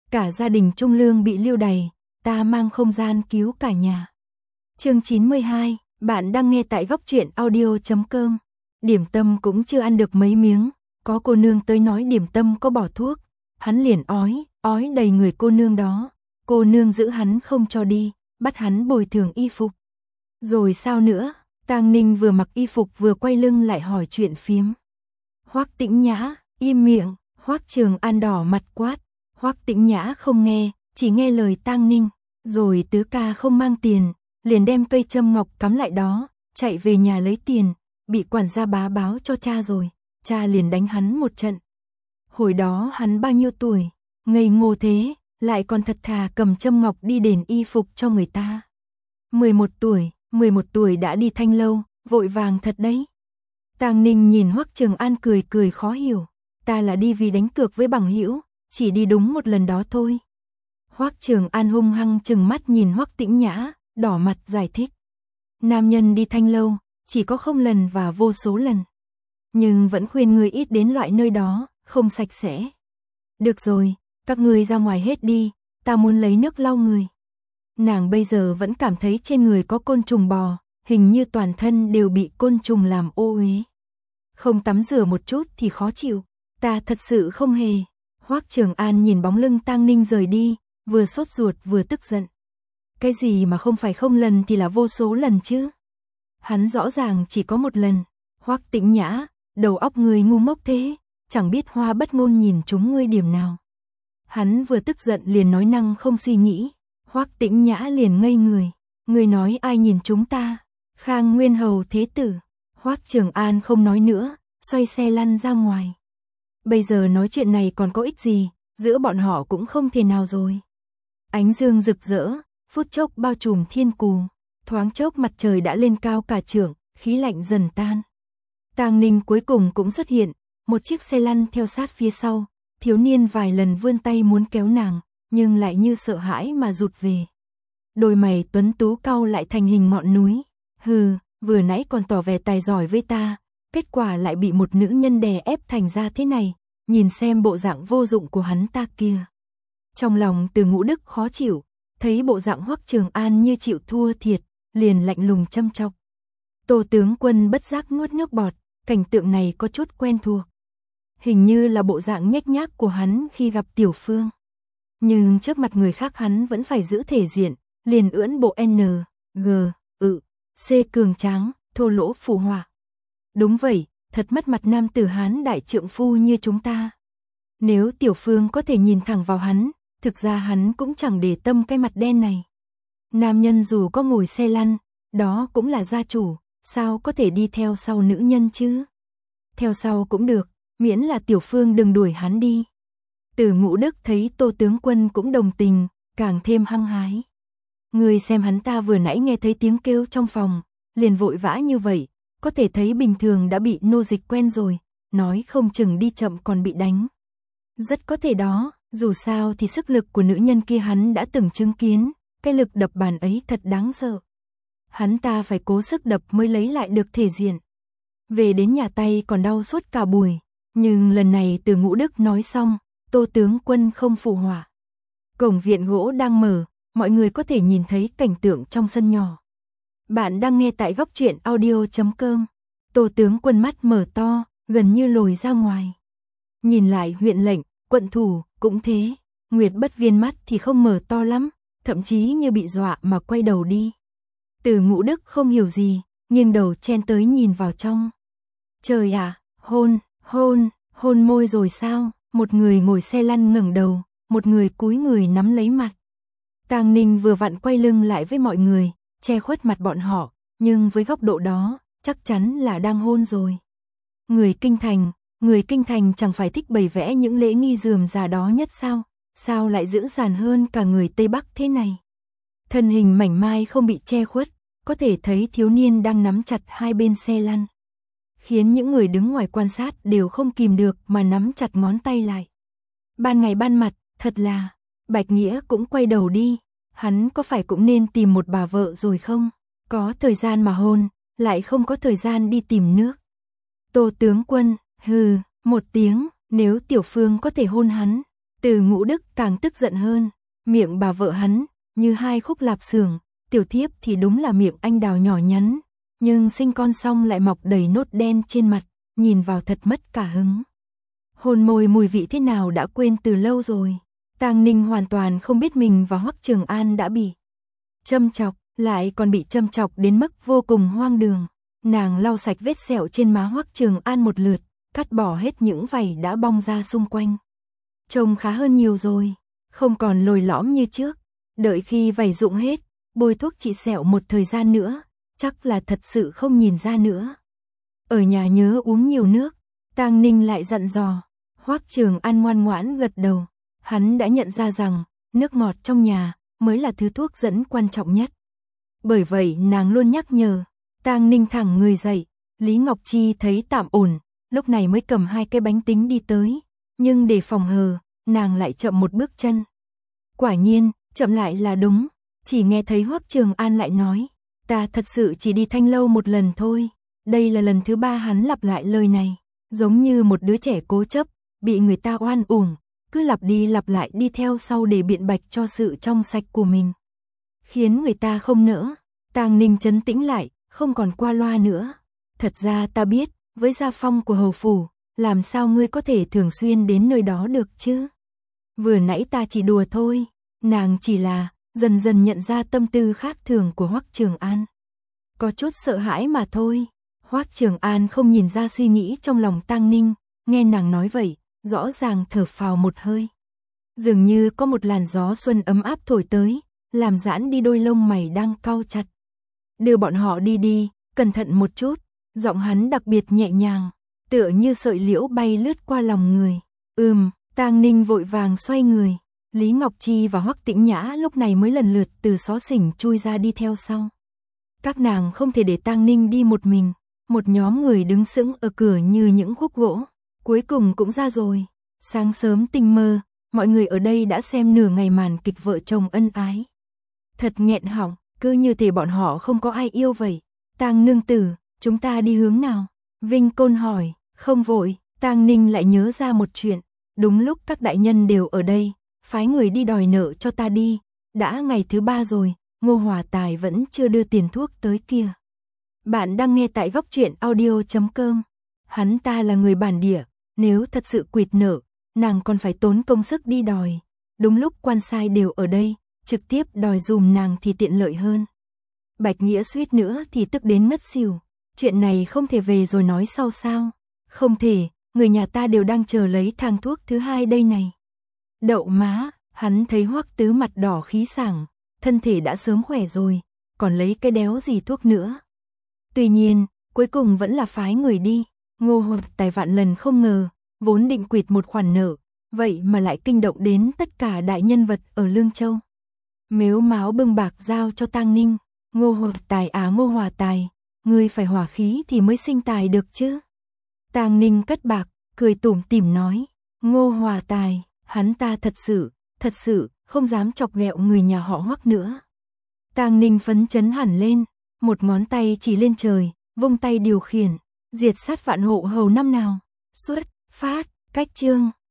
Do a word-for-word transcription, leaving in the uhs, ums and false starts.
cả gia đình Trung Lương bị lưu đày, ta mang không gian cứu cả nhà. Chương chín mươi hai, bạn đang nghe tại góc truyện audio chấm com. Điểm tâm cũng chưa ăn được mấy miếng, có cô nương tới nói điểm tâm có bỏ thuốc, hắn liền ói, ói đầy người cô nương đó. Cô nương giữ hắn không cho đi, bắt hắn bồi thường y phục. Rồi sao nữa? Tang Ninh vừa mặc y phục vừa quay lưng lại hỏi chuyện phiếm. Hoắc Tĩnh Nhã, im miệng. Hoắc Trường An đỏ mặt quát. Hoắc Tĩnh Nhã không nghe, chỉ nghe lời Tang Ninh. Rồi tứ ca không mang tiền, liền đem cây châm ngọc cắm lại đó, chạy về nhà lấy tiền, bị quản gia bá báo cho cha rồi, cha liền đánh hắn một trận. Hồi đó hắn bao nhiêu tuổi, ngây ngô thế, lại còn thật thà cầm châm ngọc đi đền y phục cho người ta. mười một tuổi, mười một tuổi đã đi Thanh Lâu, vội vàng thật đấy. Tang Ninh nhìn Hoắc Trường An cười cười khó hiểu, ta là đi vì đánh cược với bằng hữu, chỉ đi đúng một lần đó thôi. Hoắc Trường An hung hăng trừng mắt nhìn Hoắc Tĩnh Nhã, đỏ mặt giải thích. Nam nhân đi Thanh Lâu, chỉ có không lần và vô số lần. Nhưng vẫn khuyên người ít đến loại nơi đó, không sạch sẽ. Được rồi, các người ra ngoài hết đi, ta muốn lấy nước lau người. Nàng bây giờ vẫn cảm thấy trên người có côn trùng bò, hình như toàn thân đều bị côn trùng làm ô uế. Không tắm rửa một chút thì khó chịu, ta thật sự không hề. Hoắc Trường An nhìn bóng lưng Tang Ninh rời đi, vừa sốt ruột vừa tức giận. Cái gì mà không phải không lần thì là vô số lần chứ? Hắn rõ ràng chỉ có một lần. Hoắc Tĩnh Nhã, đầu óc người ngu ngốc thế, chẳng biết Hoa Bất Ngôn nhìn trúng ngươi điểm nào. Hắn vừa tức giận liền nói năng không suy nghĩ. Hoắc Tĩnh Nhã liền ngây người. Ngươi nói ai nhìn chúng ta? Khang Nguyên Hầu thế tử. Hoắc Trường An không nói nữa, xoay xe lăn ra ngoài. Bây giờ nói chuyện này còn có ích gì, giữa bọn họ cũng không thể nào rồi. Ánh dương rực rỡ, phút chốc bao trùm thiên cù, thoáng chốc mặt trời đã lên cao cả trượng, khí lạnh dần tan. Tang Ninh cuối cùng cũng xuất hiện, một chiếc xe lăn theo sát phía sau, thiếu niên vài lần vươn tay muốn kéo nàng, nhưng lại như sợ hãi mà rụt về. Đôi mày tuấn tú cau lại thành hình ngọn núi. Hừ, vừa nãy còn tỏ vẻ tài giỏi với ta, kết quả lại bị một nữ nhân đè ép thành ra thế này, nhìn xem bộ dạng vô dụng của hắn ta kia. Trong lòng Từ Ngũ Đức khó chịu, thấy bộ dạng Hoắc Trường An như chịu thua thiệt, liền lạnh lùng châm chọc. Tô tướng quân bất giác nuốt nước bọt, cảnh tượng này có chút quen thuộc. Hình như là bộ dạng nhếch nhác của hắn khi gặp Tiểu Phương. Nhưng trước mặt người khác hắn vẫn phải giữ thể diện, liền ưỡn bộ N, G, ự, C cường tráng, thô lỗ phù họa. Đúng vậy, thật mất mặt nam tử Hán đại trượng phu như chúng ta. Nếu Tiểu Phương có thể nhìn thẳng vào hắn, thực ra hắn cũng chẳng để tâm cái mặt đen này. Nam nhân dù có ngồi xe lăn, đó cũng là gia chủ, sao có thể đi theo sau nữ nhân chứ? Theo sau cũng được, miễn là Tiểu Phương đừng đuổi hắn đi. Từ Ngũ Đức thấy Tô tướng quân cũng đồng tình, càng thêm hăng hái. Người xem hắn ta vừa nãy nghe thấy tiếng kêu trong phòng, liền vội vã như vậy, có thể thấy bình thường đã bị nô dịch quen rồi, nói không chừng đi chậm còn bị đánh. Rất có thể đó, dù sao thì sức lực của nữ nhân kia hắn đã từng chứng kiến, cái lực đập bàn ấy thật đáng sợ. Hắn ta phải cố sức đập mới lấy lại được thể diện. Về đến nhà tay còn đau suốt cả buổi, nhưng lần này Từ Ngũ Đức nói xong, Tô tướng quân không phụ họa. Cổng viện gỗ đang mở, mọi người có thể nhìn thấy cảnh tượng trong sân nhỏ. Bạn đang nghe tại góc truyện audio chấm com. Tô tướng quân mắt mở to, gần như lồi ra ngoài. Nhìn lại huyện lệnh, quận thủ, cũng thế. Nguyệt Bất Viên mắt thì không mở to lắm, thậm chí như bị dọa mà quay đầu đi. Từ Ngũ Đức không hiểu gì, nghiêng đầu chen tới nhìn vào trong. Trời ạ, hôn, hôn, hôn môi rồi sao? Một người ngồi xe lăn ngẩng đầu, một người cúi người nắm lấy mặt. Tang Ninh vừa vặn quay lưng lại với mọi người, che khuất mặt bọn họ, nhưng với góc độ đó, chắc chắn là đang hôn rồi. Người kinh thành, người kinh thành chẳng phải thích bày vẽ những lễ nghi rườm rà đó nhất sao? Sao lại dữ dằn hơn cả người Tây Bắc thế này? Thân hình mảnh mai không bị che khuất, có thể thấy thiếu niên đang nắm chặt hai bên xe lăn. Khiến những người đứng ngoài quan sát đều không kìm được mà nắm chặt ngón tay lại. Ban ngày ban mặt, thật là, Bạch Nghĩa cũng quay đầu đi, hắn có phải cũng nên tìm một bà vợ rồi không? Có thời gian mà hôn, lại không có thời gian đi tìm nước. Tô tướng quân, hừ, một tiếng, nếu Tiểu Phương có thể hôn hắn, Từ Ngũ Đức càng tức giận hơn, miệng bà vợ hắn như hai khúc lạp xưởng, tiểu thiếp thì đúng là miệng anh đào nhỏ nhắn, nhưng sinh con xong lại mọc đầy nốt đen trên mặt, nhìn vào thật mất cả hứng. Hôn môi mùi vị thế nào đã quên từ lâu rồi. Tang Ninh hoàn toàn không biết mình và Hoắc Trường An đã bị châm chọc, lại còn bị châm chọc đến mức vô cùng hoang đường. Nàng lau sạch vết sẹo trên má Hoắc Trường An một lượt, cắt bỏ hết những vảy đã bong ra xung quanh. Trông khá hơn nhiều rồi, không còn lồi lõm như trước. Đợi khi vảy rụng hết, bôi thuốc trị sẹo một thời gian nữa, chắc là thật sự không nhìn ra nữa. Ở nhà nhớ uống nhiều nước, Tang Ninh lại dặn dò. Hoắc Trường An ngoan ngoãn gật đầu, hắn đã nhận ra rằng nước ngọt trong nhà mới là thứ thuốc dẫn quan trọng nhất. Bởi vậy nàng luôn nhắc nhở. Tang Ninh thẳng người dậy, Lý Ngọc Chi thấy tạm ổn, lúc này mới cầm hai cái bánh tính đi tới, nhưng để phòng hờ, nàng lại chậm một bước chân. Quả nhiên, chậm lại là đúng, chỉ nghe thấy Hoắc Trường An lại nói, ta thật sự chỉ đi Thanh Lâu một lần thôi. Đây là lần thứ ba hắn lặp lại lời này, giống như một đứa trẻ cố chấp, bị người ta oan uổng, cứ lặp đi lặp lại đi theo sau để biện bạch cho sự trong sạch của mình, khiến người ta không nỡ. Tang Ninh trấn tĩnh lại, không còn qua loa nữa. Thật ra ta biết, với gia phong của hầu phủ, làm sao ngươi có thể thường xuyên đến nơi đó được chứ? Vừa nãy ta chỉ đùa thôi, nàng chỉ là dần dần nhận ra tâm tư khác thường của Hoắc Trường An. Có chút sợ hãi mà thôi. Hoắc Trường An không nhìn ra suy nghĩ trong lòng Tang Ninh, nghe nàng nói vậy, rõ ràng thở phào một hơi. Dường như có một làn gió xuân ấm áp thổi tới, làm giãn đi đôi lông mày đang cau chặt. Đưa bọn họ đi đi, cẩn thận một chút, giọng hắn đặc biệt nhẹ nhàng, tựa như sợi liễu bay lướt qua lòng người. Ừm, Tang Ninh vội vàng xoay người, Lý Ngọc Chi và Hoắc Tĩnh Nhã lúc này mới lần lượt từ xó xỉnh chui ra đi theo sau. Các nàng không thể để Tang Ninh đi một mình, một nhóm người đứng sững ở cửa như những khúc gỗ, cuối cùng cũng ra rồi. Sáng sớm tinh mơ, mọi người ở đây đã xem nửa ngày màn kịch vợ chồng ân ái. Thật nghẹn họng, cứ như thể bọn họ không có ai yêu vậy. Tang nương tử, chúng ta đi hướng nào? Vinh Côn hỏi. Không vội. Tang Ninh lại nhớ ra một chuyện, đúng lúc các đại nhân đều ở đây, phái người đi đòi nợ cho ta đi. Đã ngày thứ ba rồi, Ngô Hòa Tài vẫn chưa đưa tiền thuốc tới kia. Bạn đang nghe tại góc truyện audio chấm com. Hắn ta là người bản địa, nếu thật sự quỵt nợ, nàng còn phải tốn công sức đi đòi. Đúng lúc quan sai đều ở đây, trực tiếp đòi dùm nàng thì tiện lợi hơn. Bạch Nghĩa suýt nữa thì tức đến ngất xỉu. Chuyện này không thể về rồi nói sau sao? Không thể, người nhà ta đều đang chờ lấy thang thuốc thứ hai đây này. Đậu má, hắn thấy Hoắc Tứ mặt đỏ khí sảng, thân thể đã sớm khỏe rồi, còn lấy cái đéo gì thuốc nữa. Tuy nhiên, cuối cùng vẫn là phái người đi. Ngô Hòa Tài vạn lần không ngờ, vốn định quỵt một khoản nợ, vậy mà lại kinh động đến tất cả đại nhân vật ở Lương Châu. Mếu máo bưng bạc giao cho Tang Ninh. Ngô Hòa Tài á Ngô Hòa Tài, ngươi phải hỏa khí thì mới sinh tài được chứ. Tang Ninh cất bạc, cười tủm tỉm nói, Ngô Hòa Tài, hắn ta thật sự, thật sự, không dám chọc ghẹo người nhà họ Hoắc nữa. Tang Ninh phấn chấn hẳn lên, một ngón tay chỉ lên trời, vung tay điều khiển, diệt sát vạn hộ hầu năm nào. Xuất, phát, cách chương.